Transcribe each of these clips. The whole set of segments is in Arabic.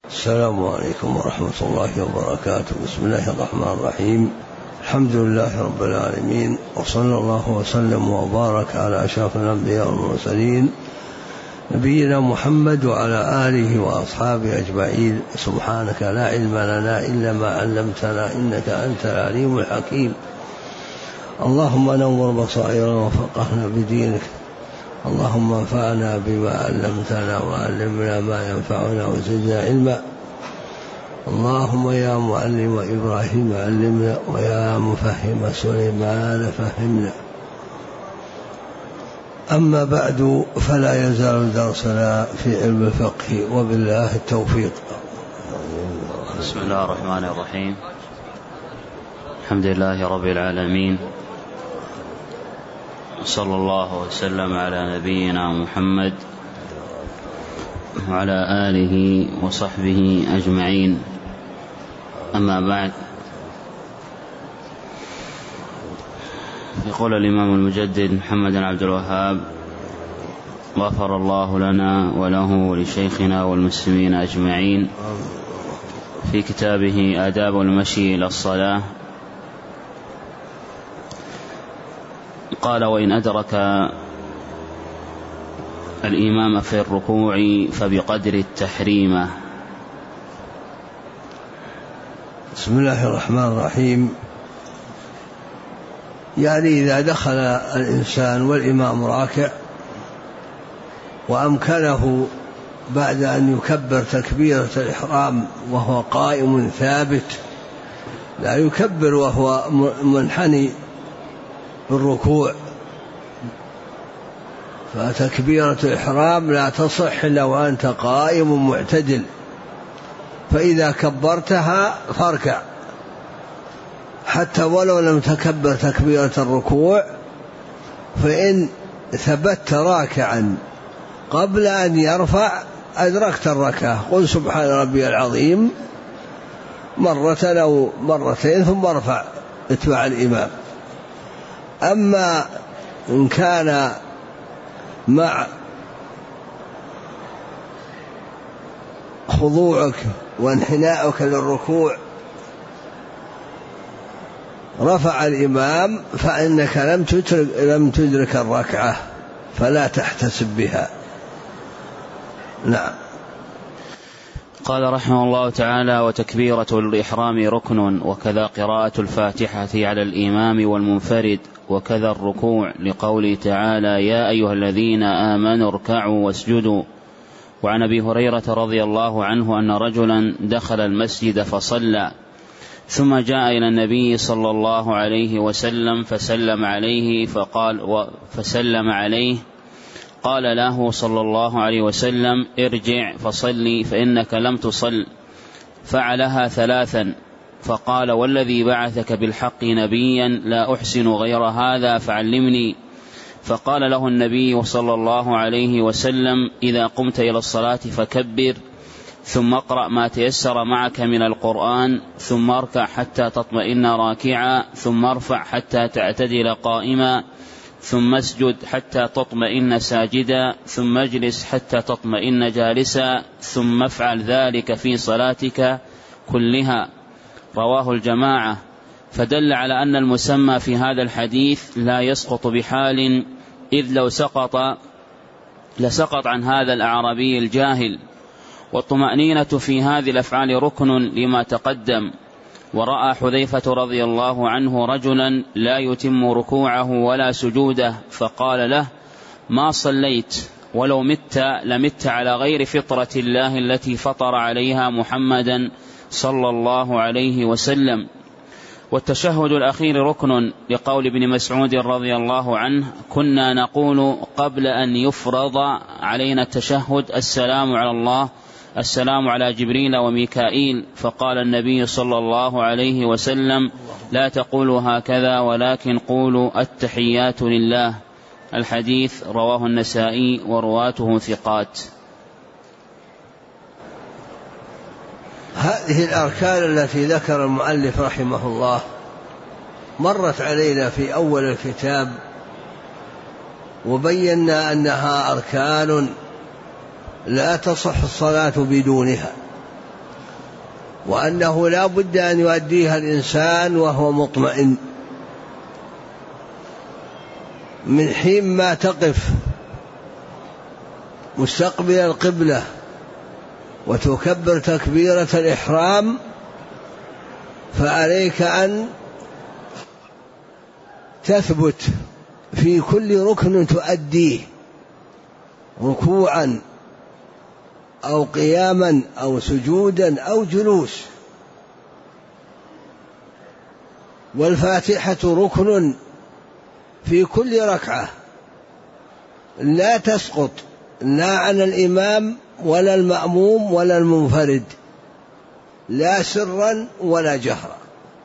السلام عليكم ورحمة الله وبركاته. بسم الله الرحمن الرحيم. الحمد لله رب العالمين، وصلى الله وسلم وبارك على أشرف الأنبياء والمرسلين نبينا محمد وعلى آله وأصحابه أجمعين. سبحانك لا علم لنا إلا ما علمتنا إنك أنت العليم الحكيم. اللهم نور بصائرنا وفقهنا بدينك، اللهم انفعنا بما علمتنا وعلمنا ما ينفعنا وزدنا علما. اللهم يا معلم إبراهيم علمنا، ويا مفهم سليمان فهمنا. أما بعد، فلا يزال درسنا في علم الفقه، وبالله التوفيق. بسم الله الرحمن الرحيم. الحمد لله رب العالمين، صلى الله وسلم على نبينا محمد وعلى آله وصحبه أجمعين. أما بعد، يقول الإمام المجدد محمد بن عبد الوهاب غفر الله لنا وله ولشيخنا والمسلمين أجمعين في كتابه آداب المشي إلى الصلاة، قال: وإن أدرك الإمام في الركوع فبقدر التحريمة. بسم الله الرحمن الرحيم. يعني إذا دخل الإنسان والإمام راكع وأمكنه بعد أن يكبر تكبيرة الإحرام وهو قائم ثابت، لا يكبر وهو منحني بالركوع، فتكبيرة الإحرام لا تصح إلا وأنت قائم معتدل، فإذا كبرتها فاركع حتى ولو لم تكبر تكبيرة الركوع، فإن ثبت راكعا قبل أن يرفع أدركت الركعة. قل سبحان ربي العظيم مرة أو مرتين ثم ارفع اتبع الإمام. أما إن كان مع خضوعك وانحناءك للركوع رفع الإمام فإنك لم تدرك الركعة فلا تحتسب بها. نعم. قال رحمه الله تعالى: وتكبيرة الإحرام ركن، وكذا قراءة الفاتحة على الإمام والمنفرد، وكذا الركوع، لقوله تعالى: يا أيها الذين آمنوا اركعوا واسجدوا. وعن أبي هريرة رضي الله عنه أن رجلا دخل المسجد فصلى، ثم جاء إلى النبي صلى الله عليه وسلم فسلم عليه قال له صلى الله عليه وسلم: ارجع فصلي فإنك لم تصل. فعلها ثلاثا، فقال: والذي بعثك بالحق نبيا لا أحسن غير هذا فعلمني. فقال له النبي صلى الله عليه وسلم: إذا قمت إلى الصلاة فكبر، ثم اقرأ ما تيسر معك من القرآن، ثم اركع حتى تطمئن راكعا، ثم ارفع حتى تعتدل قائما، ثم اسجد حتى تطمئن ساجدا، ثم اجلس حتى تطمئن جالسا، ثم افعل ذلك في صلاتك كلها. رواه الجماعة. فدل على أن المسمى في هذا الحديث لا يسقط بحال، إذ لو سقط لسقط عن هذا الأعرابي الجاهل. والطمأنينة في هذه الأفعال ركن لما تقدم. ورأى حذيفة رضي الله عنه رجلا لا يتم ركوعه ولا سجوده، فقال له: ما صليت، ولو مت لمت على غير فطرة الله التي فطر عليها محمدا صلى الله عليه وسلم. والتشهد الأخير ركن، لقول ابن مسعود رضي الله عنه: كنا نقول قبل أن يفرض علينا التشهد: السلام على الله، السلام على جبريل وميكائيل. فقال النبي صلى الله عليه وسلم: لا تقولوا هكذا، ولكن قولوا التحيات لله. الحديث رواه النسائي ورواته ثقات. هذه الأركان التي ذكر المؤلف رحمه الله مرت علينا في أول الكتاب، وبينا أنها أركان لا تصح الصلاة بدونها، وأنه لا بد أن يؤديها الإنسان وهو مطمئن. من حين ما تقف مستقبل القبلة وتكبر تكبيرة الإحرام فعليك أن تثبت في كل ركن تؤديه، ركوعا أو قياما أو سجودا أو جلوس. والفاتحة ركن في كل ركعة لا تسقط لا عن الإمام ولا المأموم ولا المنفرد، لا سرا ولا جهرا.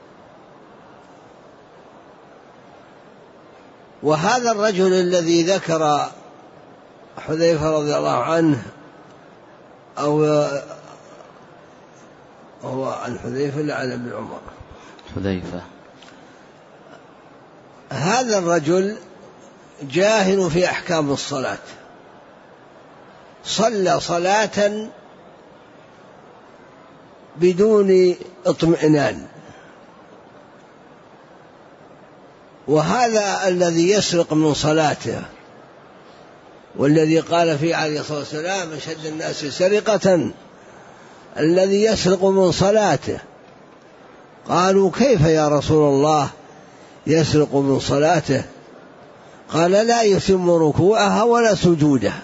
وهذا الرجل الذي ذكر حذيفة رضي الله عنه، أو هو عن حذيفة لا عن ابن عمر، حذيفة، هذا الرجل جاهل في أحكام الصلاة، صلى صلاة بدون اطمئنان. وهذا الذي يسرق من صلاته، والذي قال فيه عليه الصلاة والسلام أشد الناس سرقة الذي يسرق من صلاته. قالوا كيف يا رسول الله يسرق من صلاته؟ قال لا يتم ركوعها ولا سجودها.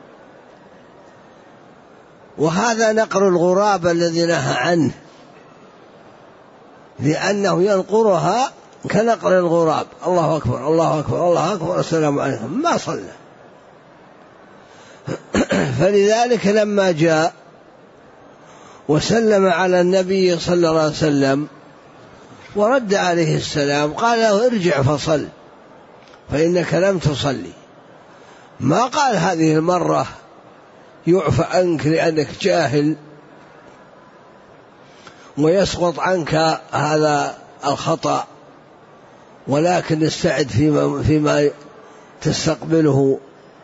وهذا نقر الغراب الذي نهى عنه، لأنه ينقرها كنقر الغراب، الله أكبر الله أكبر الله أكبر السلام عليكم، ما صلى. فلذلك لما جاء وسلم على النبي صلى الله عليه وسلم ورد عليه السلام قال له ارجع فصل فإنك لم تصلي. ما قال هذه المرة يعفى عنك لأنك جاهل ويسقط عنك هذا الخطأ، ولكن استعد فيما تستقبله،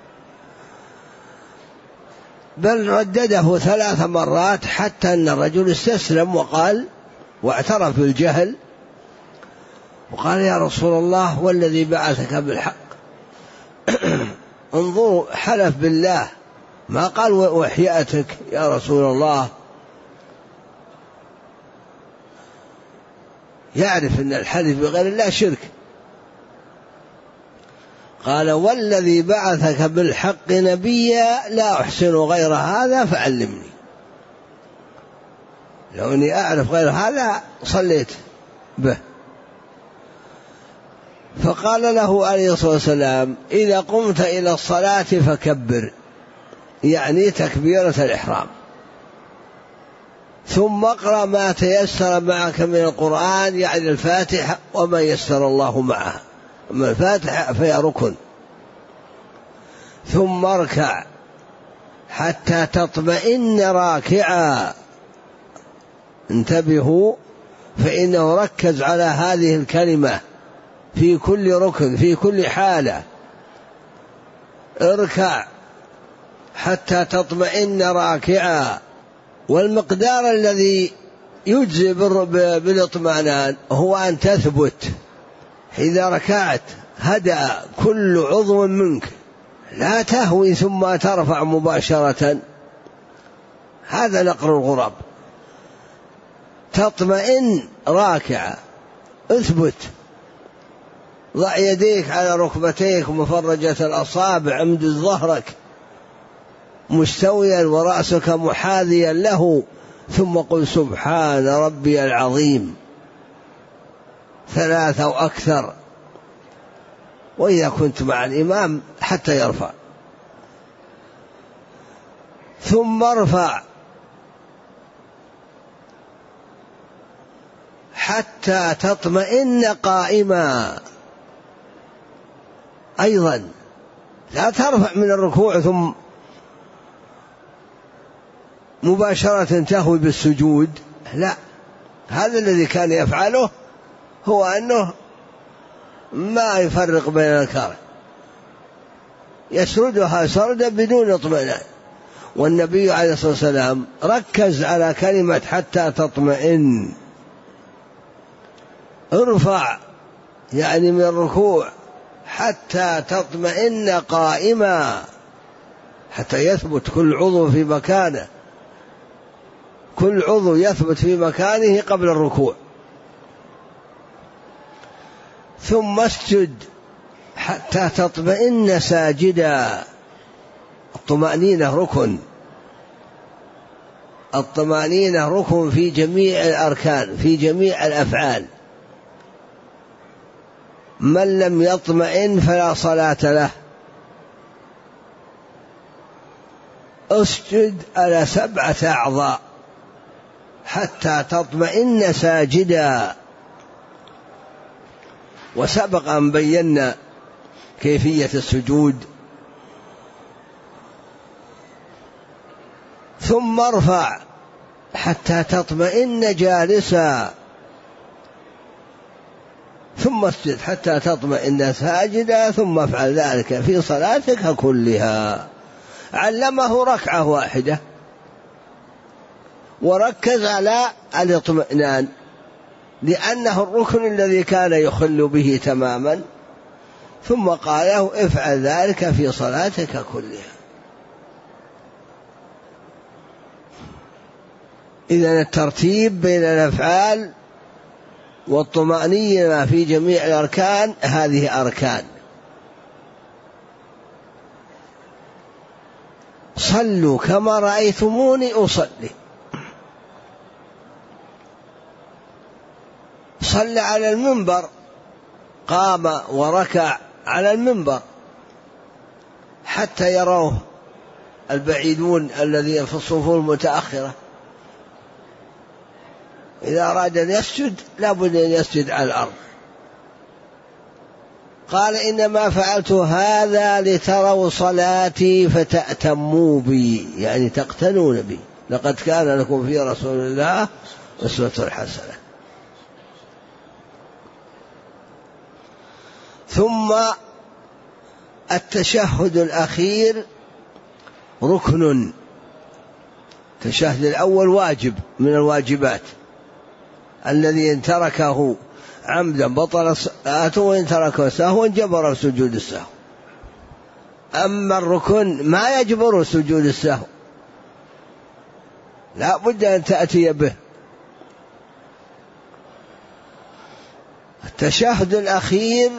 بل ردده 3 مرات حتى أن الرجل استسلم وقال واعترف بالجهل وقال يا رسول الله والذي بعثك بالحق. انظروا، حلف بالله، ما قال وحياتك يا رسول الله. يعرف أن الحلف بغير الله شرك. قال والذي بعثك بالحق نبيا لا أحسن غير هذا فعلمني. لو أني أعرف غير هذا صليت به. فقال له عليه الصلاة والسلام إذا قمت إلى الصلاة فكبر، يعني تكبيرة الإحرام، ثم اقرأ ما تيسر معك من القرآن، يعني الفاتحة وما يسر الله معها، أما الفاتحة فهي ركن. ثم اركع حتى تطمئن راكعا. انتبهوا، فإنه ركز على هذه الكلمة في كل ركن في كل حالة. اركع حتى تطمئن راكعا. والمقدار الذي يجزي بالاطمئنان هو أن تثبت. إذا ركعت هدأ كل عضو منك، لا تهوي ثم ترفع مباشرة، هذا نقر الغراب. تطمئن راكعا، اثبت، ضع يديك على ركبتيك مفرجة الأصابع، امدد ظهرك مستويا ورأسك محاذيا له، ثم قل سبحان ربي العظيم 3 أو أكثر، وإذا كنت مع الإمام حتى يرفع. ثم ارفع حتى تطمئن قائما. أيضا لا ترفع من الركوع ثم مباشرة تهوي بالسجود، لا، هذا الذي كان يفعله هو أنه ما يفرق بين الأركان، يسردها سردا بدون اطمئنان. والنبي عليه الصلاة والسلام ركز على كلمة حتى تطمئن. ارفع يعني من الركوع حتى تطمئن قائما، حتى يثبت كل عضو في مكانه، كل عضو يثبت في مكانه قبل الركوع. ثم اسجد حتى تطمئن ساجدا. الطمأنينة ركن، الطمأنينة ركن في جميع الأركان، في جميع الأفعال. من لم يطمئن فلا صلاة له. اسجد على 7 أعضاء حتى تطمئن ساجدا. وسبق أن بينا كيفية السجود. ثم ارفع حتى تطمئن جالسا، ثم اسجد حتى تطمئن ساجدا، ثم افعل ذلك في صلاتك كلها. علمه ركعة واحدة وركز على الاطمئنان، لأنه الركن الذي كان يخل به تماما، ثم قال له افعل ذلك في صلاتك كلها. إذن الترتيب بين الأفعال والطمأنينة في جميع الأركان هذه أركان. صلوا كما رأيتموني أصلي. صلى على المنبر، قام وركع على المنبر حتى يروه البعيدون الذين في الصفوف المتأخرة. إذا أراد أن يسجد لابد أن يسجد على الأرض. قال إنما فعلت هذا لتروا صلاتي فتأتموا بي، يعني تقتنون بي، لقد كان لكم في رسول الله أسوة حسنة. ثم التشهد الأخير ركن. التشهد الأول واجب من الواجبات، الذي إن تركه عمدا بطل صلاته، وإن تركه سهوا جبر سجود السهو. أما الركن ما يجبر سجود السهو، لا بد أن تأتي به. التشهد الأخير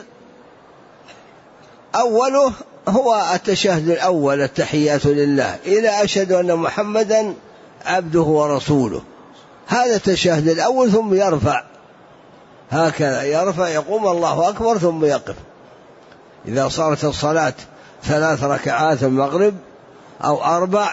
أوله هو التشهد الأول، التحيات لله إلى أشهد أن محمدا عبده ورسوله. هذا التشهد الأول. ثم يرفع هكذا، يرفع يقوم الله أكبر ثم يقف. إذا صارت الصلاة 3 ركعات المغرب أو 4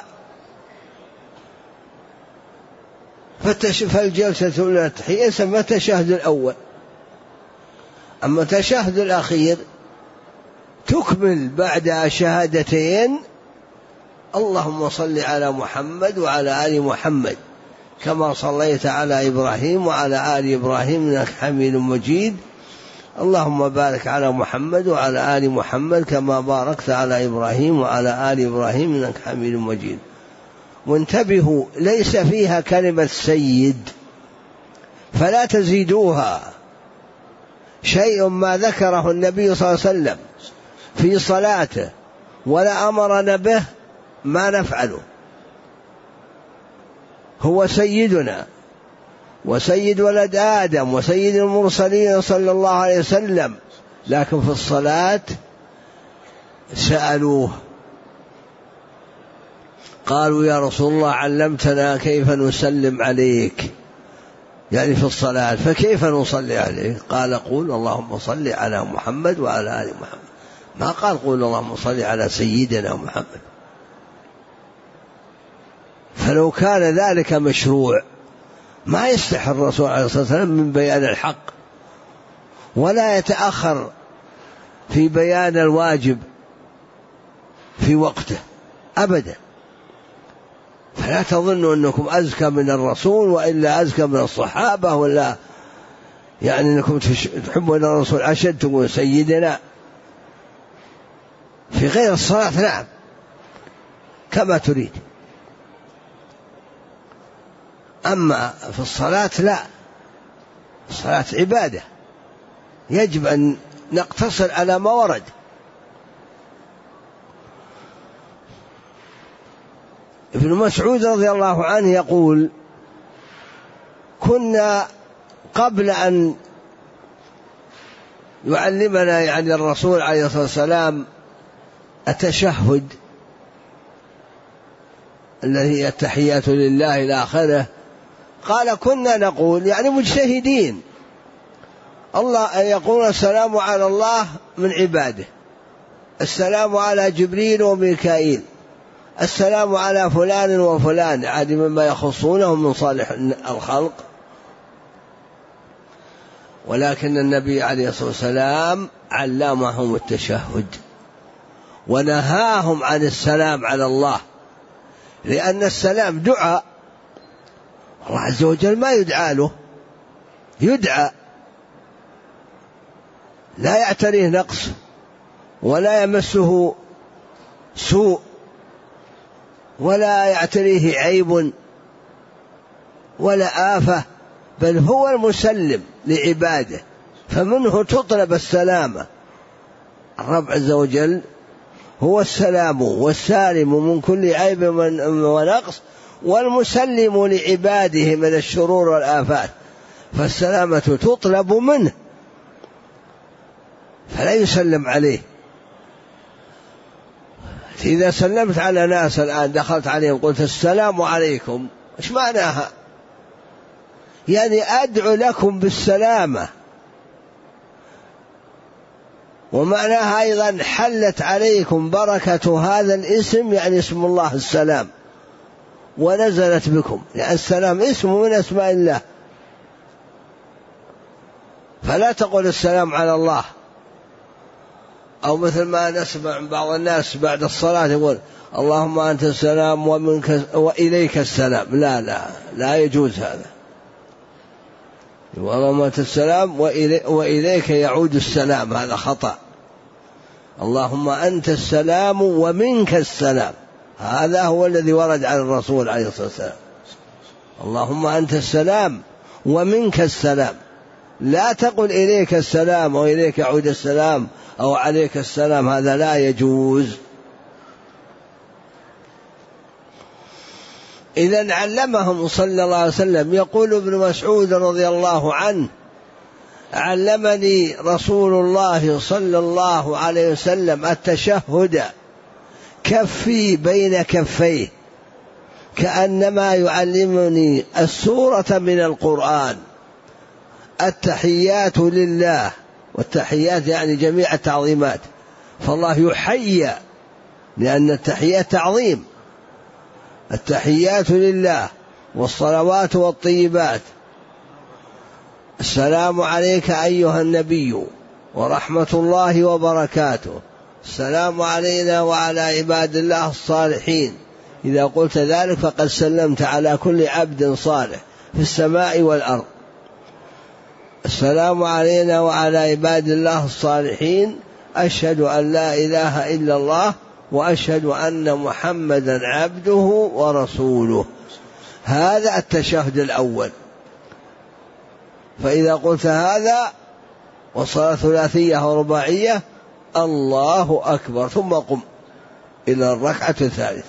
فالجلسة التحية يسمى التشهد الأول. أما التشهد الأخير تكمل بعد شهادتين اللهم صل على محمد وعلى آل محمد كما صليت على إبراهيم وعلى آل إبراهيم إنك حميد مجيد، اللهم بارك على محمد وعلى آل محمد كما باركت على إبراهيم وعلى آل إبراهيم إنك حميد مجيد. وانتبهوا ليس فيها كلمة سيد فلا تزيدوها. شيء ما ذكره النبي صلى الله عليه وسلم في صلاته ولا أمرنا به ما نفعله. هو سيدنا وسيد ولد آدم وسيد المرسلين صلى الله عليه وسلم، لكن في الصلاة سألوه قالوا يا رسول الله علمتنا كيف نسلم عليك، يعني في الصلاة، فكيف نصلي عليك؟ قال قول اللهم صل على محمد وعلى آل محمد، ما قال قول اللهم صل على سيدنا محمد. فلو كان ذلك مشروع ما يستحي الرسول عليه الصلاة والسلام من بيان الحق، ولا يتأخر في بيان الواجب في وقته أبدا. فلا تظنوا أنكم أزكى من الرسول وإلا أزكى من الصحابة، ولا يعني أنكم تحبون الرسول أشد تقول سيدنا. في غير الصلاة نعم كما تريد، أما في الصلاة لا، الصلاة عبادة يجب أن نقتصر على ما ورد. ابن مسعود رضي الله عنه يقول: كنا قبل أن يعلمنا يعني الرسول عليه الصلاة والسلام التشهد الذي هي التحيات لله إلى آخره، قال: كنا نقول يعني مجتهدين، الله يقول السلام على الله من عباده، السلام على جبريل وميكائيل، السلام على فلان وفلان، عادي مما يخصونهم من صالح الخلق. ولكن النبي عليه الصلاة والسلام علمهم التشهد ونهاهم عن السلام على الله، لأن السلام دعاء، الله عز وجل ما يدعى له، يدعى لا يعتريه نقص ولا يمسه سوء ولا يعتريه عيب ولا آفة، بل هو المسلم لعباده، فمنه تطلب السلامة. الرب عز وجل هو السلام والسالم من كل عيب ونقص، والمسلم لعباده من الشرور والآفات، فالسلامة تطلب منه فلا يسلم عليه. إذا سلمت على ناس الآن، دخلت عليهم قلت السلام عليكم، إيش معناها؟ يعني أدعو لكم بالسلامة، ومعناها أيضا حلت عليكم بركة هذا الاسم، يعني اسم الله السلام، ونزلت بكم، يعني السلام اسم من أسماء الله، فلا تقول السلام على الله، أو مثل ما نسمع بعض الناس بعد الصلاة يقول اللهم أنت السلام ومنك وإليك السلام. لا لا لا يجوز هذا. اللهم أنت السلام وإليك يعود السلام، هذا خطأ. اللهم أنت السلام ومنك السلام، هذا هو الذي ورد عن الرسول عليه الصلاة والسلام. اللهم أنت السلام ومنك السلام، لا تقل إليك السلام وإليك يعود السلام أو عليك السلام، هذا لا يجوز. إذن علمهم صلى الله عليه وسلم. يقول ابن مسعود رضي الله عنه: علمني رسول الله صلى الله عليه وسلم التشهد كفي بين كفيه، كأنما يعلمني السورة من القرآن. التحيات لله، والتحيات يعني جميع التعظيمات، فالله يحيى لأن التحيات تعظيم. التحيات لله والصلوات والطيبات، السلام عليك أيها النبي ورحمة الله وبركاته، السلام علينا وعلى عباد الله الصالحين. إذا قلت ذلك فقد سلمت على كل عبد صالح في السماء والأرض. السلام علينا وعلى عباد الله الصالحين، أشهد أن لا إله إلا الله وأشهد أن محمدا عبده ورسوله. هذا التشهد الأول. فإذا قلت هذا والصلاة ثلاثية ورباعية، الله أكبر، ثم قم إلى الركعة الثالثة،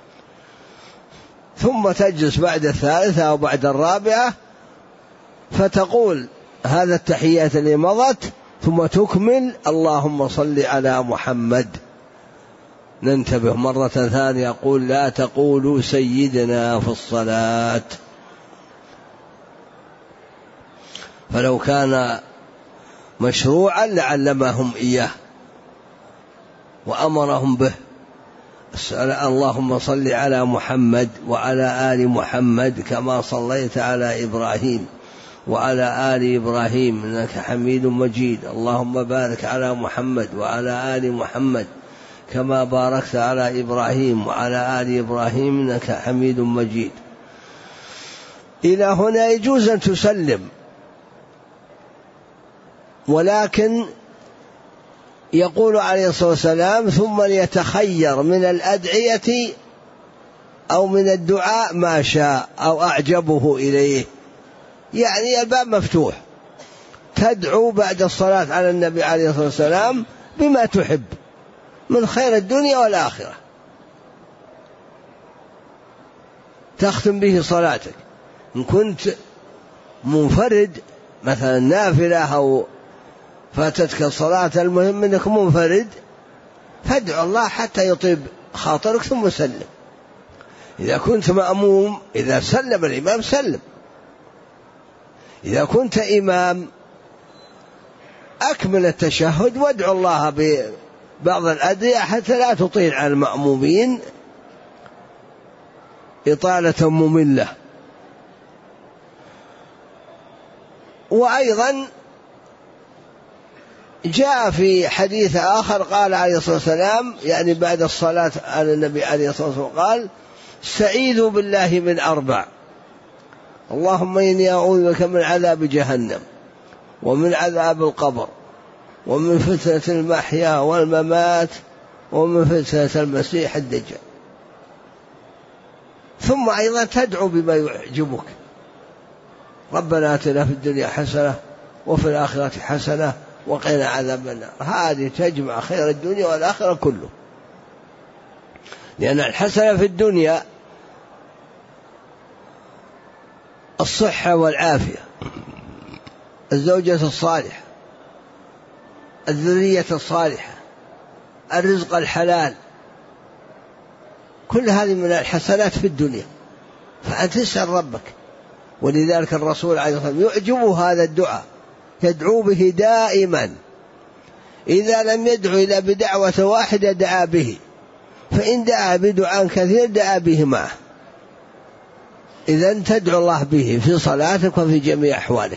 ثم تجلس بعد الثالثة أو بعد الرابعة فتقول هذا التحيات اللي مضت، ثم تكمل اللهم صل على محمد. ننتبه مرة ثانية، أقول لا تقولوا سيدنا في الصلاة، فلو كان مشروعا لعلمهم إياه وأمرهم به. اللهم صل على محمد وعلى آل محمد كما صليت على إبراهيم وعلى آل إبراهيم إنك حميد مجيد. اللهم بارك على محمد وعلى آل محمد كما باركت على إبراهيم وعلى آل إبراهيم إنك حميد مجيد. إلى هنا يجوز أن تسلم، ولكن يقول عليه الصلاة والسلام ثم ليتخير من الأدعية أو من الدعاء ما شاء أو أعجبه إليه، يعني الباب مفتوح، تدعو بعد الصلاة على النبي عليه الصلاة والسلام بما تحب من خير الدنيا والآخرة، تختم به صلاتك. إن كنت منفرد مثلا نافلة أو فاتتك الصلاة، المهم أنك منفرد، فادعو الله حتى يطيب خاطرك ثم سلم. إذا كنت مأموم، إذا سلم الإمام سلم. إذا كنت إمام أكمل التشهد وادعو الله ببعض الأدعية حتى لا تطيل على المأمومين إطالة مملة. وأيضا جاء في حديث آخر قال عليه الصلاة والسلام، يعني بعد الصلاة على النبي عليه الصلاة والسلام، قال: استعيذوا بالله من 4: اللهم إني أعوذ بك من عذاب جهنم، ومن عذاب القبر، ومن فتنة المحيا والممات، ومن فتنة المسيح الدجال. ثم أيضا تدعو بما يعجبك: ربنا آتنا في الدنيا حسنة وفي الآخرة حسنة وقنا عذاب النار. هذه تجمع خير الدنيا والآخرة كله، لأن الحسنة في الدنيا الصحة والعافية، الزوجة الصالحة، الذرية الصالحة، الرزق الحلال، كل هذه من الحسنات في الدنيا، فأنت تسأل ربك. ولذلك الرسول عليه الصلاة والسلام يعجبه هذا الدعاء، يدعو به دائما. إذا لم يدعو إلا بدعوة واحدة دعا به، فإن دعا بدعاء كثير دعا به معه. إذن تدعو الله به في صلاتك وفي جميع أحوالك.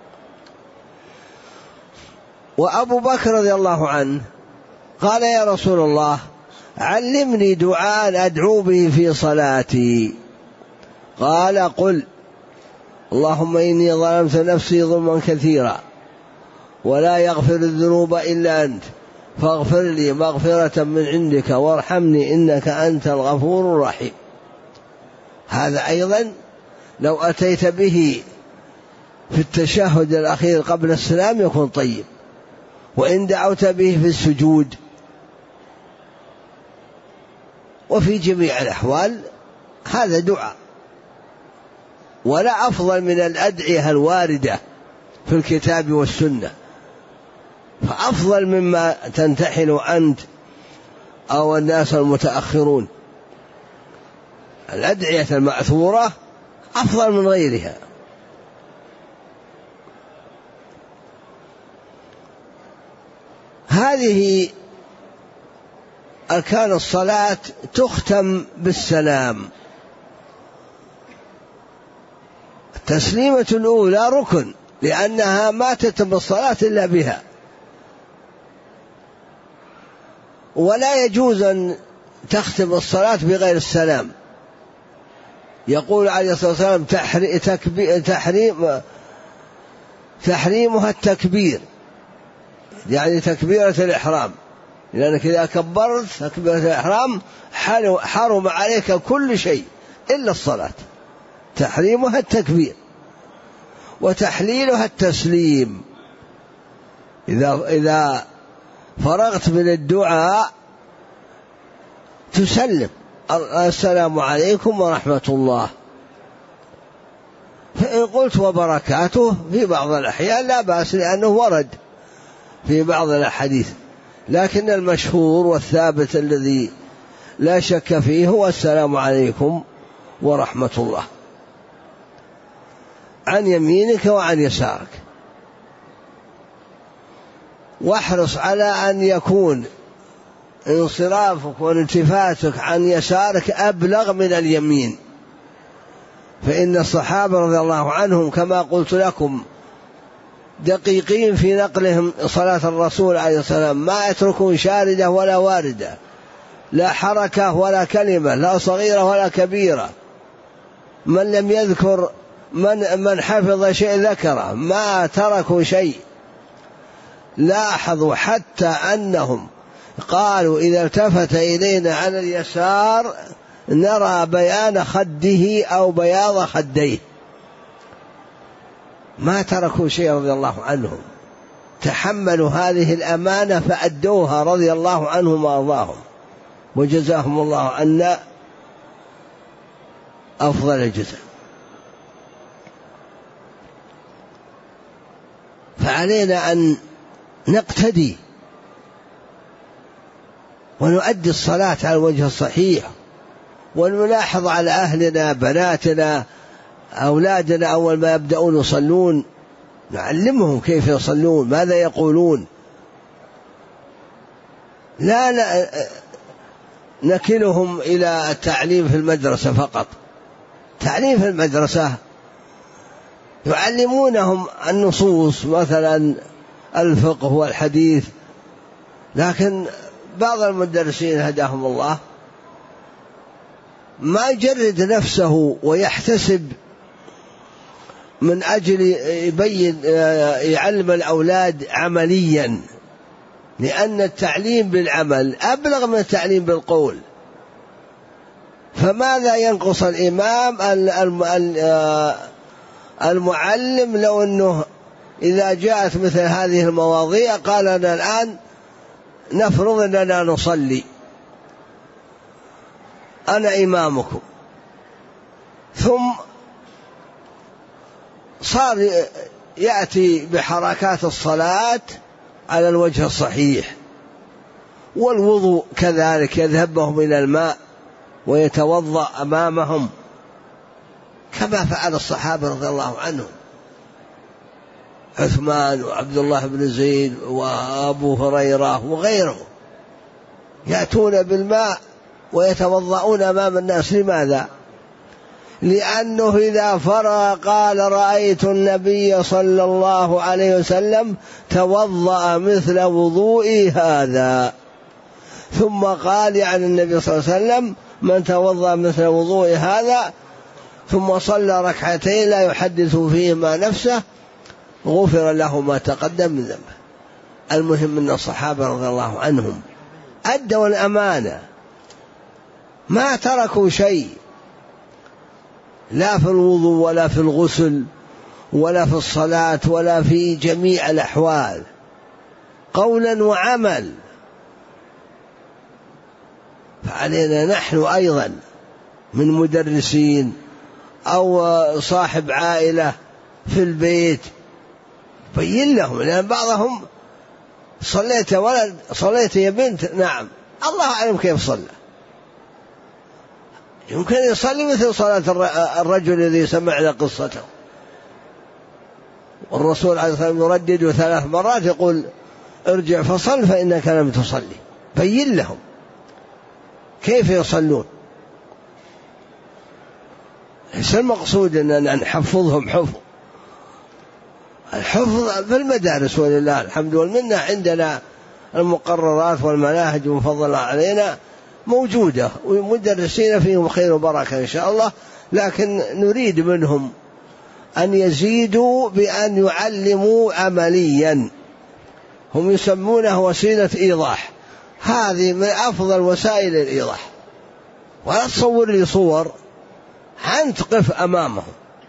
وأبو بكر رضي الله عنه قال: يا رسول الله، علمني دعاء أدعو به في صلاتي. قال: قل: اللهم إني ظلمت نفسي ظلما كثيرا ولا يغفر الذنوب إلا أنت، فاغفر لي مغفرة من عندك وارحمني إنك أنت الغفور الرحيم. هذا أيضا لو أتيت به في التشهد الأخير قبل السلام يكون طيب، وإن دعوت به في السجود وفي جميع الأحوال هذا دعاء. ولا أفضل من الأدعية الواردة في الكتاب والسنة، فأفضل مما تنتحل أنت أو الناس المتأخرون. الأدعية المأثورة أفضل من غيرها. هذه أركان الصلاة تختم بالسلام. التسليمة الأولى ركن، لأنها ما تتم الصلاة إلا بها، ولا يجوز أن تختم الصلاة بغير السلام. يقول عليه الصلاة والسلام: تحريمها التكبير، يعني تكبيرة الإحرام، لأنك إذا كبرت تكبيرة الإحرام حرم عليك كل شيء إلا الصلاة. تحريمها التكبير، وتحليلها التسليم. إذا فرغت من الدعاء تسلم: السلام عليكم ورحمة الله. فإن قلت وبركاته في بعض الأحيان لا بأس، لأنه ورد في بعض الأحاديث، لكن المشهور والثابت الذي لا شك فيه هو السلام عليكم ورحمة الله، عن يمينك وعن يسارك. واحرص على أن يكون انصرافك والالتفاتك عن يسارك أبلغ من اليمين، فإن الصحابة رضي الله عنهم كما قلت لكم دقيقين في نقلهم صلاة الرسول عليه السلام، ما يتركون شاردة ولا واردة، لا حركة ولا كلمة، لا صغيرة ولا كبيرة. من لم يذكر من حفظ شيء ذكره، ما تركوا شيء. لاحظوا حتى أنهم قالوا: إذا التفت إلينا على اليسار نرى بيان خده أو بياض خديه، ما تركوا شيء رضي الله عنهم، تحملوا هذه الأمانة فأدوها رضي الله عنهم وأرضاهم، وجزاهم الله عنا أفضل الجزاء. فعلينا أن نقتدي ونؤدي الصلاة على الوجه الصحيح، ونلاحظ على أهلنا بناتنا أولادنا أول ما يبدأون يصلون نعلمهم كيف يصلون، ماذا يقولون، لا نكلهم إلى التعليم في المدرسة فقط. تعليم في المدرسة يعلمونهم النصوص مثلا الفقه والحديث، لكن بعض المدرسين هداهم الله ما يجرد نفسه ويحتسب من أجل يعلم الأولاد عمليا، لأن التعليم بالعمل أبلغ من التعليم بالقول. فماذا ينقص الإمام المعلم لو أنه إذا جاءت مثل هذه المواضيع قال لنا الآن نفرض أننا نصلي أنا إمامكم، ثم صار يأتي بحركات الصلاة على الوجه الصحيح، والوضوء كذلك، يذهب بهم إلى الماء ويتوضأ أمامهم كما فعل الصحابة رضي الله عنهم، عثمان وعبد الله بن زيد وأبو هريرة وغيره، يأتون بالماء ويتوضؤون أمام الناس. لماذا؟ لأنه إذا فرغ قال رأيت النبي صلى الله عليه وسلم توضأ مثل وضوئي هذا، ثم قال عن النبي صلى الله عليه وسلم من توضأ مثل وضوئي هذا ثم صلى ركعتين لا يحدث فيهما نفسه غفر له ما تقدم من ذنبه. المهم أن الصحابة رضي الله عنهم أدوا الأمانة، ما تركوا شيء، لا في الوضوء ولا في الغسل ولا في الصلاة ولا في جميع الأحوال، قولا وعمل. فعلينا نحن أيضا من مدرسين أو صاحب عائلة في البيت بين لهم، لأن بعضهم صليت ولد صليت يا بنت، نعم الله أعلم كيف صلى، يمكن يصلي مثل صلاة الرجل الذي سمعنا قصته، والرسول عليه الصلاة والسلام يردد 3 مرات يقول ارجع فصل فإنك لم تصلي. بين لهم كيف يصلون، ليس المقصود أننا نحفظهم حفظ، الحفظ في المدارس ولله الحمد والمنة، عندنا المقررات والمناهج المفضلة علينا موجودة ومدرسين فيهم خير وبركة إن شاء الله، لكن نريد منهم أن يزيدوا بأن يعلموا عمليا، هم يسمونه وسيلة إيضاح، هذه من أفضل وسائل الإيضاح. ولا تصور لي صور أنت قف أمامهم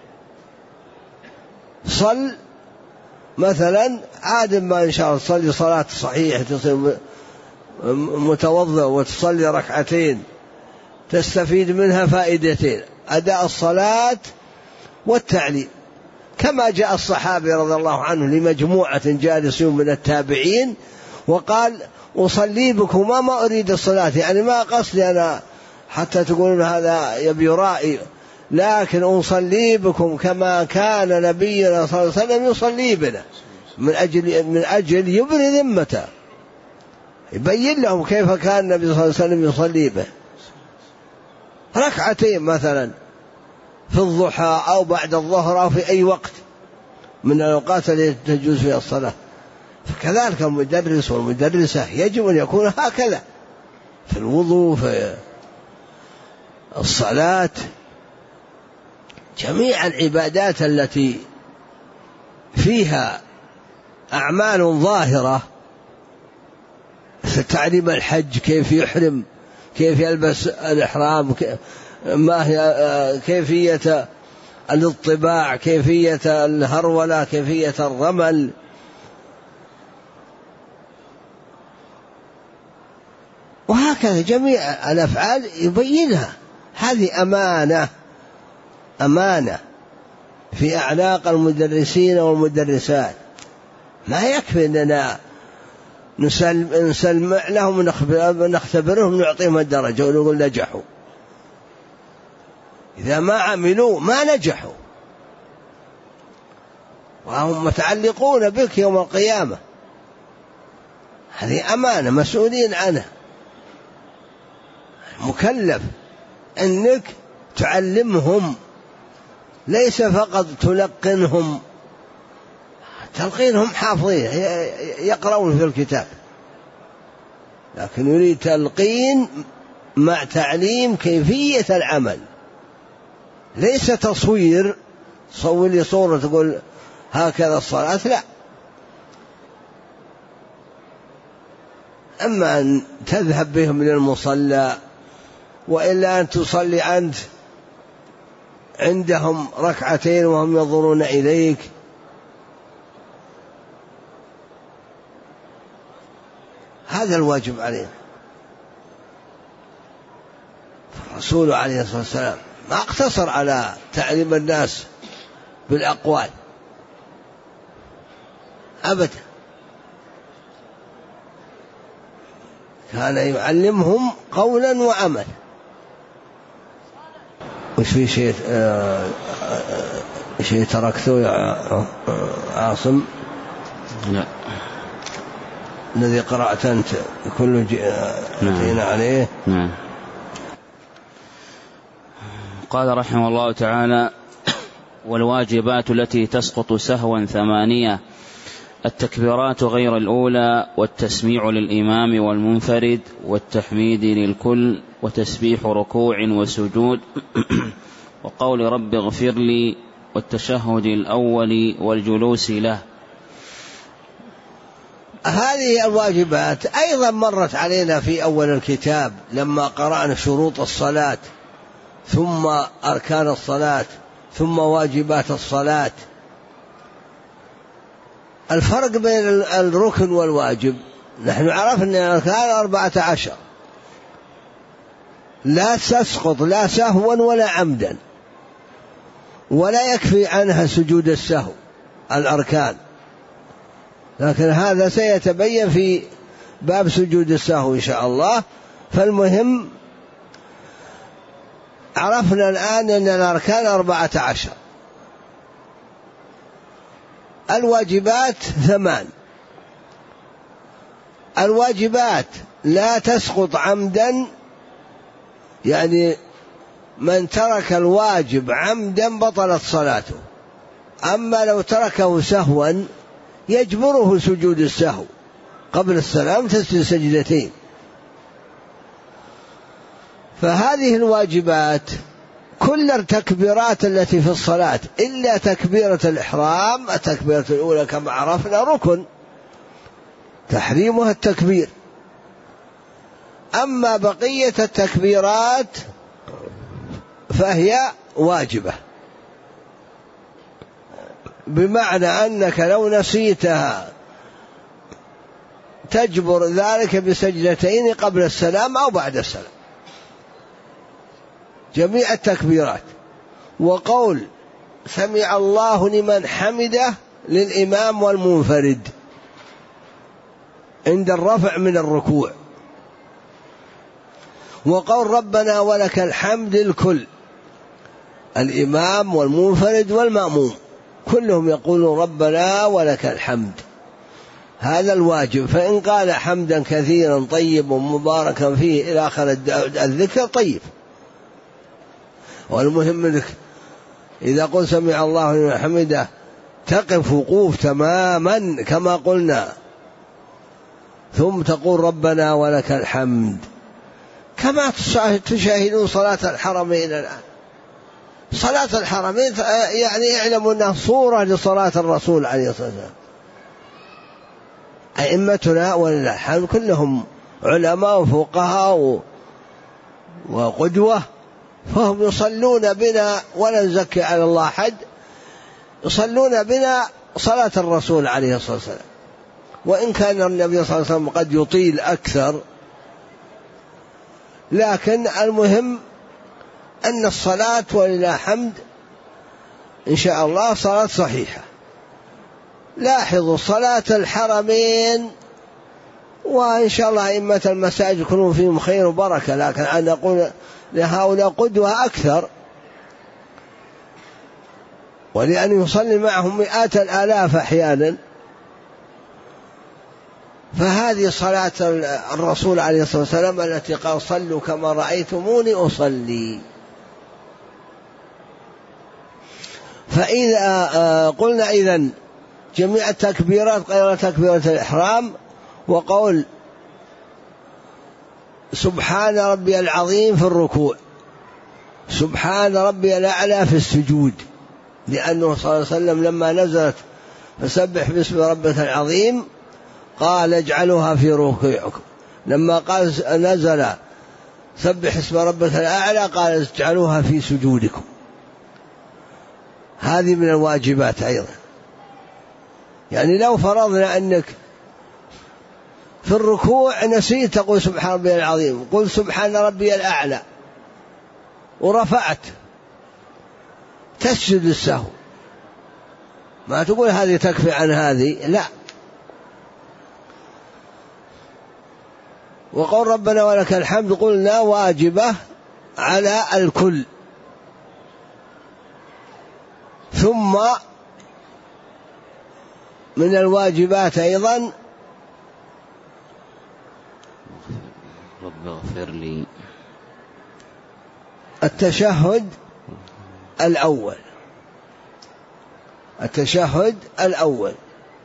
صل مثلا عاد ما إن شاء الله تصلي صلاة صحيحة، تصير متوضأ وتصلي ركعتين تستفيد منها فائدتين: أداء الصلاة والتعليم، كما جاء الصحابي رضي الله عنه لمجموعة جالسون من التابعين وقال أصلي بكم ما أريد الصلاة، يعني ما قصدي أنا حتى تقولون هذا يبي رائي، لكن أصلي بكم كما كان نبينا صلى الله عليه وسلم يصلي بنا، من أجل يبري ذمته، يبين لهم كيف كان النبي صلى الله عليه وسلم يصلي به، ركعتين مثلا في الضحى أو بعد الظهر أو في أي وقت من الأوقات التي تجوز فيها الصلاة. فكذلك المدرس والمدرسة يجب أن يكون هكذا في الوضوء، في الصلاة، جميع العبادات التي فيها أعمال ظاهرة، في تعليم الحج كيف يحرم كيف يلبس الإحرام، ما هي كيفية الاطباع، كيفية الهرولة، كيفية الرمل. وهكذا جميع الأفعال يبينها. هذه أمانة في أعناق المدرسين والمدرسات. ما يكفي أننا نسلم لهم ونختبرهم نعطيهم الدرجة ونقول نجحوا. إذا ما عملوا ما نجحوا، وهم متعلقون بك يوم القيامة. هذه أمانة مسؤولين عنها. مكلف أنك تعلمهم، ليس فقط تلقنهم. تلقينهم حافظين يقرؤون في الكتاب، لكن يريد تلقين مع تعليم كيفية العمل، ليس تصوير. صور لي صورة تقول هكذا الصلاة، لا. أما أن تذهب بهم للمصلى، وإلا أن تصلي أنت عندهم ركعتين وهم ينظرون إليك. هذا الواجب علينا. الرسول عليه الصلاة والسلام ما اقتصر على تعليم الناس بالأقوال أبدا، كان يعلمهم قولا وعمل. وش في شيء تركته يا عاصم؟ لا، الذي قرأت أنت كله جئنا عليه. نعم. قال رحمه الله تعالى: والواجبات التي تسقط سهوا 8: التكبيرات غير الأولى، والتسميع للإمام والمنفرد، والتحميد للكل، وتسبيح ركوع وسجود، وقول رب اغفر لي، والتشهد الأول والجلوس له. هذه الواجبات أيضا مرت علينا في أول الكتاب لما قرأنا شروط الصلاة، ثم أركان الصلاة، ثم واجبات الصلاة. الفرق بين الركن والواجب، نحن عرفنا أن الأركان 14 لا تسقط لا سهوا ولا عمدا، ولا يكفي عنها سجود السهو الأركان، لكن هذا سيتبين في باب سجود السهو إن شاء الله. فالمهم عرفنا الآن أن الأركان 14، الواجبات 8. الواجبات لا تسقط عمدا، يعني من ترك الواجب عمدا بطلت صلاته، أما لو تركه سهوا يجبره سجود السهو قبل السلام، تسجد سجدتين. فهذه الواجبات كل التكبيرات التي في الصلاة إلا تكبيرة الإحرام، التكبيرة الأولى كما عرفنا ركن تحريمها التكبير، أما بقية التكبيرات فهي واجبة، بمعنى أنك لو نسيتها تجبر ذلك بسجدتين قبل السلام أو بعد السلام، جميع التكبيرات. وقول سمع الله لمن حمده للإمام والمنفرد عند الرفع من الركوع، وقول ربنا ولك الحمد الكل، الإمام والمنفرد والمأموم كلهم يقولون ربنا ولك الحمد، هذا الواجب. فإن قال حمدا كثيرا طيبا مباركا فيه إلى آخر الذكر طيب. والمهم انك إذا قلت سمع الله لمن حمده تقف وقوف تماما كما قلنا، ثم تقول ربنا ولك الحمد، كما تشاهدون صلاة الحرمين الآن. صلاة الحرمين يعني اعلموا أنها صورة لصلاة الرسول عليه الصلاة والسلام. أئمتنا ولله الحمد كلهم علماء وفقهاء وقدوة، فهم يصلون بنا ولا نزكي على الله حد، يصلون بنا صلاة الرسول عليه الصلاة والسلام، وإن كان النبي صلى الله عليه وسلم قد يطيل أكثر، لكن المهم أن الصلاة ولله حمد إن شاء الله صلاة صحيحة. لاحظوا صلاة الحرمين، وإن شاء الله أئمة المساجد يكونون فيهم خير وبركة، لكن أنا أقول لهؤلاء قدوة أكثر، ولأن يصلي معهم مئات الآلاف أحيانا. فهذه صلاة الرسول عليه الصلاة والسلام التي قال صلوا كما رأيتموني أصلي. فإذا قلنا إذن جميع التكبيرات غير تكبيرة الإحرام، وقول سبحان ربي العظيم في الركوع، سبحان ربي الأعلى في السجود، لأنه صلى الله عليه وسلم لما نزلت فسبح باسم ربك العظيم قال اجعلوها في ركوعكم، لما قال نزل سبح اسم ربك الأعلى قال اجعلوها في سجودكم. هذه من الواجبات أيضا. يعني لو فرضنا أنك في الركوع نسيت تقول سبحان ربي العظيم، قل سبحان ربي الأعلى ورفعت، تسجد السهو، ما تقول هذه تكفي عن هذه، لا. وقول ربنا ولك الحمد قلنا واجبة على الكل. ثم من الواجبات أيضا رب اغفر لي التشهد الأول. التشهد الأول،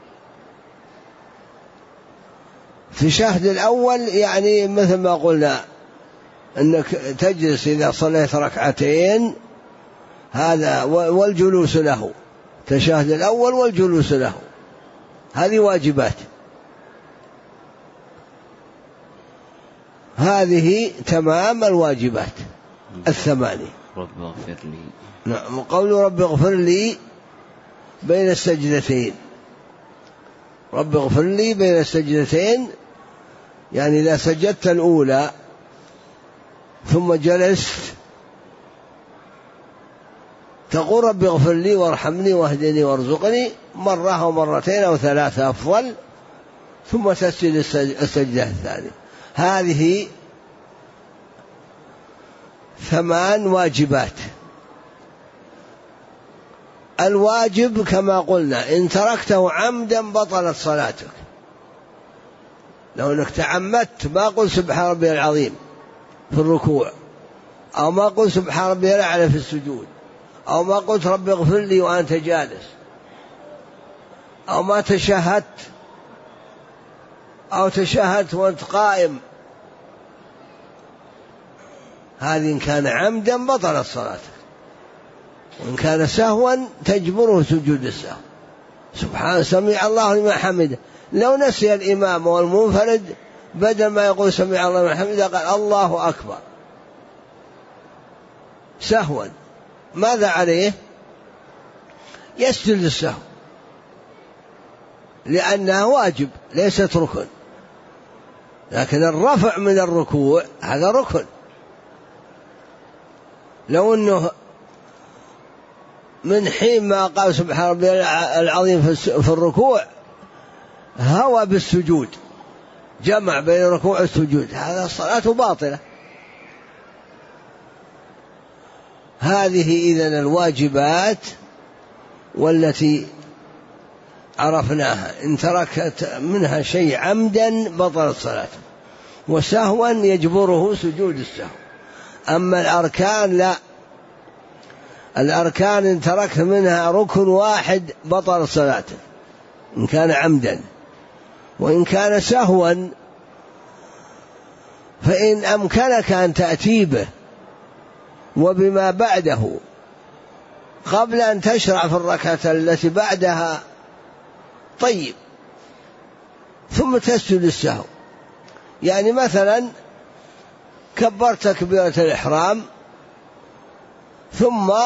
في التشهد الأول يعني مثل ما قلنا أنك تجلس إذا صليت ركعتين، هذا والجلوس له، التشهد الأول والجلوس له، هذه واجبات. هذه تمام الواجبات الثمانية. رب اغفر لي، نعم، قول رب اغفر لي بين السجدتين. رب اغفر لي بين السجدتين يعني إذا سجدت الأولى ثم جلست تقول رب اغفر لي وارحمني واهدني وارزقني مرة أو مرتين أو ثلاثة أفضل، ثم تسجد السجدة الثانية. هذه 8 واجبات. الواجب كما قلنا إن تركته عمدا بطلت صلاتك. لو أنك تعمدت ما قل سبحان ربي العظيم في الركوع، أو ما قل سبحان ربي الأعلى في السجود، أو ما قلت رب اغفر لي وأنت جالس، أو ما تشهدت، أو تشهدت وأنت قائم، هذه إن كان عمدا بطلت صلاتك، وإن كان سهوا تجبره سجود السهو. سبحان سمع الله لمن حمده. لو نسي الإمام والمنفرد بدل ما يقول سمع الله لمن حمده قال الله أكبر سهوا، ماذا عليه؟ يسجد السهو، لأنها واجب ليست ركن. لكن الرفع من الركوع هذا ركن. لو أنه من حين ما قال سبحان ربي العظيم في الركوع هوى بالسجود، جمع بين الركوع والسجود، هذا الصلاة باطلة. هذه إذن الواجبات والتي عرفناها. إن تركت منها شيء عمدا بطلت صلاته، وسهوا يجبره سجود السهو. أما الأركان لا، الأركان إن تركت منها ركن واحد بطل صلاته إن كان عمدا، وإن كان سهوا فإن أمكنك أن تأتي به وبما بعده قبل أن تشرع في الركعة التي بعدها طيب، ثم تسجد السهو. يعني مثلا كبرت تكبيرة الإحرام ثم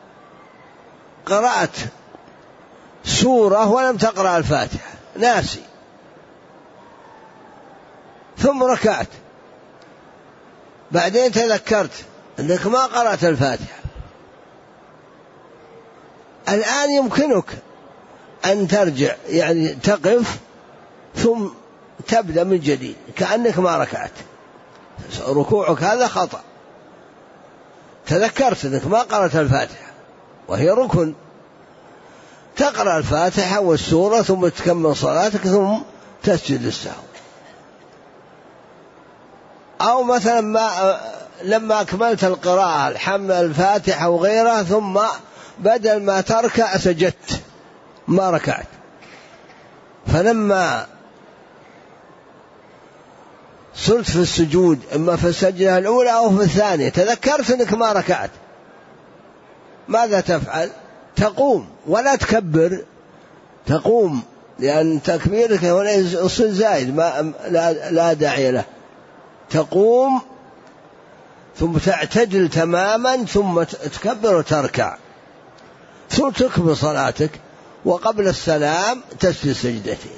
قرأت سورة ولم تقرأ الفاتحة، ناسي، ثم ركعت، بعدين تذكرت أنك ما قرأت الفاتحة. الآن يمكنك أن ترجع، يعني تقف ثم تبدأ من جديد كأنك ما ركعت. ركوعك هذا خطأ، تذكرت أنك ما قرأت الفاتحة وهي ركن، تقرأ الفاتحة والسورة ثم تكمل صلاتك ثم تسجد للسهو. أو مثلا لما أكملت القراءة الفاتحة وغيرها ثم بدل ما تركع سجدت ما ركعت، فلما صرت في السجود إما في السجدة الأولى أو في الثانية تذكرت أنك ما ركعت، ماذا تفعل؟ تقوم ولا تكبر، تقوم، لأن تكبيرك هنا يصير زائد لا داعي له. تقوم ثم تعتدل تماما ثم تكبر وتركع ثم تكمل صلاتك، وقبل السلام تسجد سجدتين.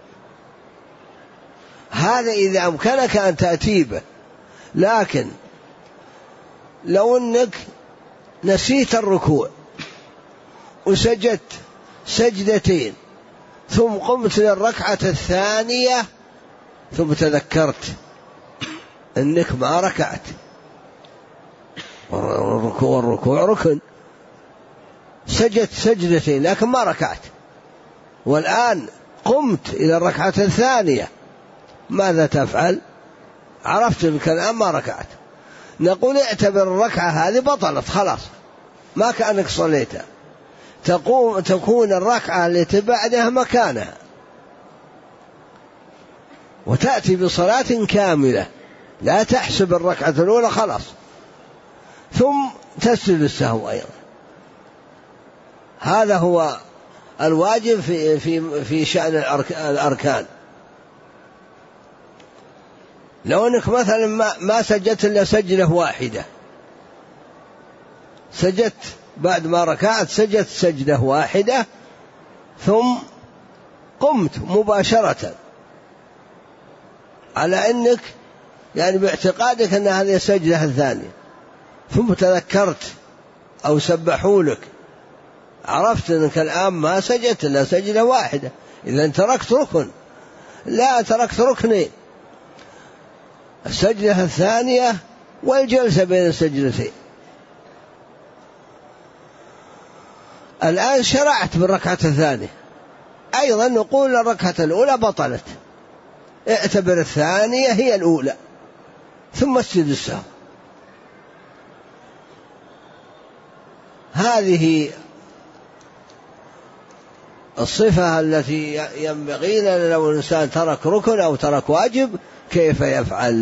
هذا إذا أمكنك أن تأتي به. لكن لو أنك نسيت الركوع وسجدت سجدتين ثم قمت للركعة الثانية ثم تذكرت أنك ما ركعت، والركوع ركن، سجدت سجدتين لكن ما ركعت، والآن قمت إلى الركعة الثانية، ماذا تفعل؟ عرفت أنك الآن ما ركعت، نقول اعتبر الركعة هذه بطلت خلاص، ما كأنك صليتها، تكون الركعة التي بعدها مكانها وتأتي بصلاة كاملة، لا تحسب الركعة الأولى خلاص، ثم تسجد السهو أيضا. هذا هو الواجب في شأن الأركان. لو أنك مثلا ما سجدت إلا سجدة واحدة، سجدت بعد ما ركعت سجدت سجدة واحدة ثم قمت مباشرة على أنك يعني باعتقادك أن هذه السجدة الثانية، ثم تذكرت أو سبحوا لك، عرفت أنك الآن ما سجدت إلا سجدة واحدة، إذا تركت ركن، لا تركت ركنين، السجدة الثانية والجلسة بين السجدتين. الآن شرعت بالركعة الثانية، أيضا نقول الركعة الأولى بطلت، اعتبر الثانية هي الأولى ثم اسجد السهو. هذه الصفة التي ينبغي لنا لو الإنسان ترك ركن أو ترك واجب كيف يفعل.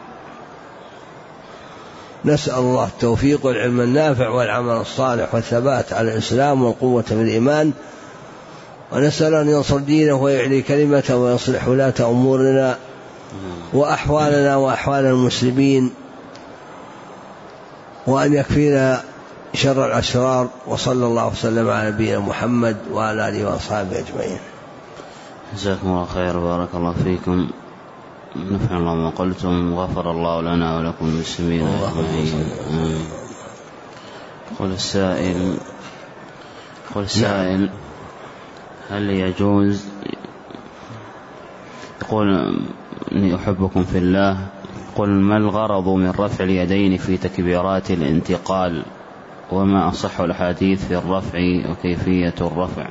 نسأل الله التوفيق والعلم النافع والعمل الصالح والثبات على الإسلام والقوة في الإيمان، ونسأل أن ينصر دينه ويعلي كلمته ويصلح ولاة أمورنا وأحوالنا وأحوال المسلمين، وأن يكفينا شر الأشرار. وصلى الله وسلم على نبينا محمد وعلى آله وأصحابه أجمعين. جزاكم الله خير، بارك الله فيكم، نفع الله ما قلتم، غفر الله لنا ولكم المسلمين أجمعين. قل السائل هل يجوز، يقول إني أحبكم في الله، قل ما الغرض من رفع اليدين في تكبيرات الانتقال، وما أصح الحديث في الرفع وكيفية الرفع؟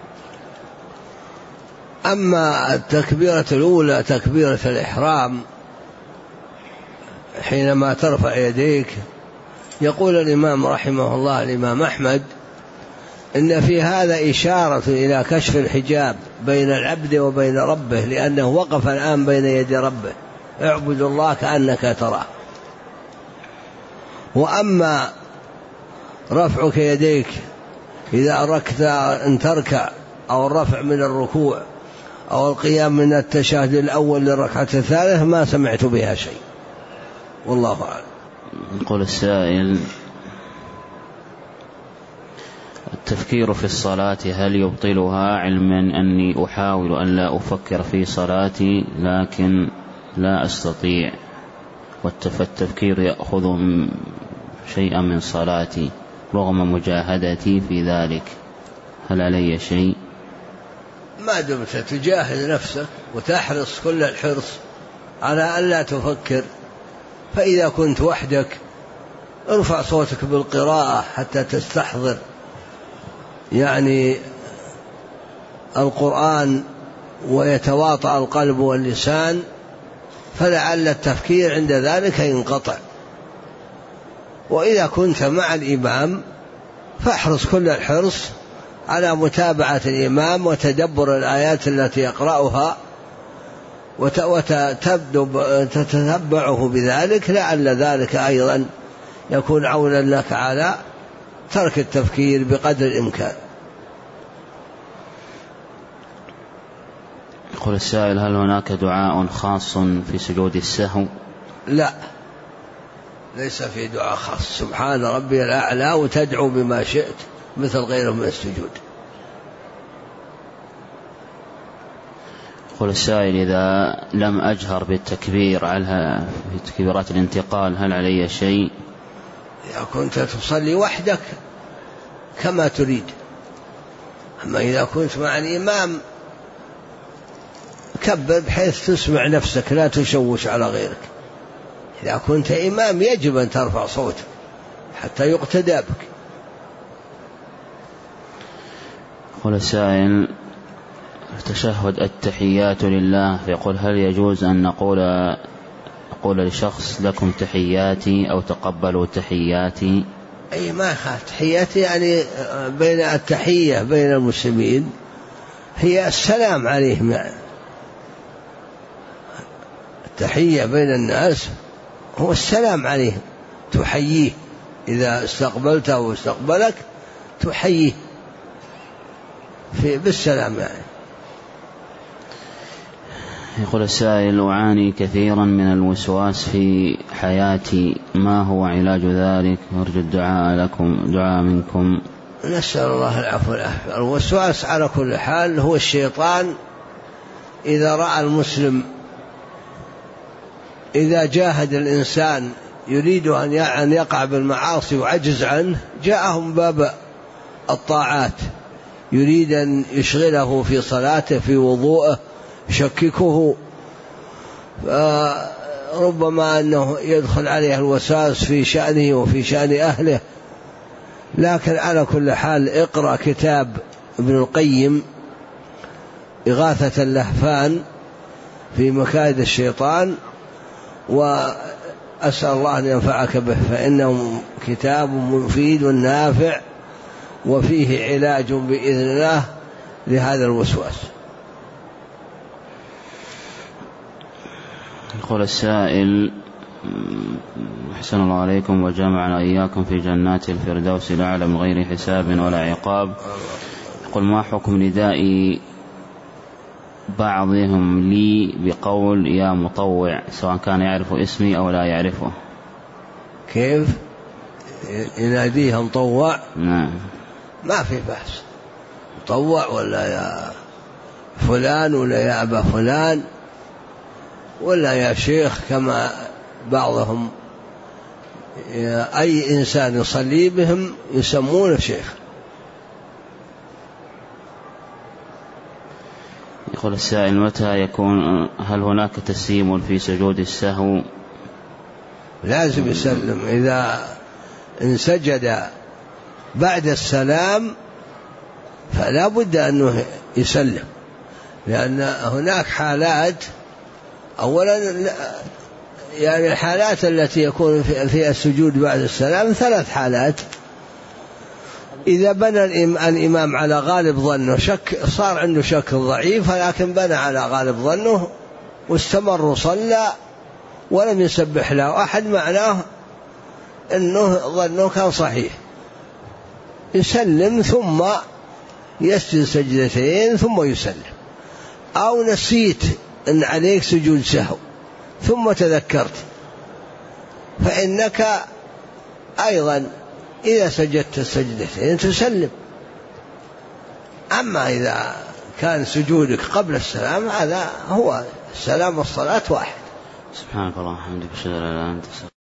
أما التكبيرة الأولى تكبيرة الإحرام حينما ترفع يديك، يقول الإمام رحمه الله الإمام أحمد إن في هذا إشارة إلى كشف الحجاب بين العبد وبين ربه، لأنه وقف الآن بين يدي ربه، اعبد الله كأنك تراه. وأما رفعك يديك إذا أردت أن تركع، أو الرفع من الركوع، أو القيام من التشهد الأول للركعة الثالثة، ما سمعت بها شيء، والله أعلم. يقول السائل: التفكير في الصلاة هل يبطلها، علما أني أحاول أن لا أفكر في صلاتي لكن لا أستطيع، والتفكير يأخذ شيئا من صلاتي رغم مجاهدتي في ذلك، هل علي شيء؟ ما دمت تجاهد نفسك وتحرص كل الحرص على أن لا تفكر، فإذا كنت وحدك ارفع صوتك بالقراءة حتى تستحضر يعني القرآن ويتواطأ القلب واللسان، فلعل التفكير عند ذلك ينقطع. وإذا كنت مع الإمام فاحرص كل الحرص على متابعة الإمام وتدبر الآيات التي يقرأها وتتتبعه بذلك، لعل ذلك أيضا يكون عونا لك على ترك التفكير بقدر الإمكان. يقول السائل: هل هناك دعاء خاص في سجود السهو؟ لا، ليس في دعاء خاص. سبحان ربي الأعلى وتدعو بما شئت مثل غيره من السجود. يقول السائل: إذا لم أجهر بالتكبير على في تكبيرات الانتقال هل علي شيء؟ إذا كنت تصلي وحدك كما تريد، أما إذا كنت مع الإمام كبر بحيث تسمع نفسك لا تشوش على غيرك. إذا كنت إمام يجب أن ترفع صوتك حتى يقتدى بك. يقول السائل: تشهد التحيات لله، فيقول: هل يجوز أن نقول لشخص لكم تحياتي أو تقبلوا تحياتي؟ أي ما تحياتي يعني بين التحية بين المسلمين هي السلام عليهم، يعني التحية بين الناس هو السلام عليهم، تحييه إذا استقبلته واستقبلك تحييه بالسلام يعني. يقول السائل: أعاني كثيرا من الوسواس في حياتي، ما هو علاج ذلك؟ أرجو دعاء منكم. نسأل الله العفو والعافية. الوسواس على كل حال هو الشيطان إذا رأى المسلم إذا جاهد الإنسان يريد أن يقع بالمعاصي وعجز عنه، جاءهم باب الطاعات يريد أن يشغله في صلاته في وضوءه يشككه، ربما أنه يدخل عليه الوسواس في شأنه وفي شأن أهله. لكن على كل حال اقرأ كتاب ابن القيم إغاثة اللهفان في مكائد الشيطان، وأسأل الله أن ينفعك به، فإنه كتاب مفيد نافع وفيه علاج بإذن الله لهذا الوسواس. يقول السائل: أحسن الله عليكم وجمعنا إياكم في جنات الفردوس الأعلى من غير حساب ولا عقاب. يقول: ما حكم نداء بعضهم لي بقول يا مطوع، سواء كان يعرف اسمي أو لا يعرفه؟ كيف يناديها مطوع؟ نعم، ما في بأس، مطوع ولا يا فلان ولا يا أبا فلان ولا يا شيخ، كما بعضهم أي إنسان يصلي بهم يسمونه شيخ. يقول السائل: متى يكون، هل هناك تسليم في سجود السهو؟ لازم يسلم، إذا انسجد بعد السلام فلا بد أنه يسلم، لأن هناك حالات. أولا يعني الحالات التي يكون فيها السجود بعد السلام 3 حالات: إذا بنى الإمام على غالب ظنه صار عنده شك ضعيف، لكن بنى على غالب ظنه واستمر صلى ولم يسبح له أحد، معناه أنه ظنه كان صحيح، يسلم ثم يسجد سجدتين ثم يسلم. أو نسيت أن عليك سجود سهو ثم تذكرت فإنك أيضا إذا سجدت السجدتين تسلم. أما إذا كان سجودك قبل السلام هذا هو السلام والصلاة واحد. سبحانك اللهم وبحمدك أشهد أن لا إله إلا أنت.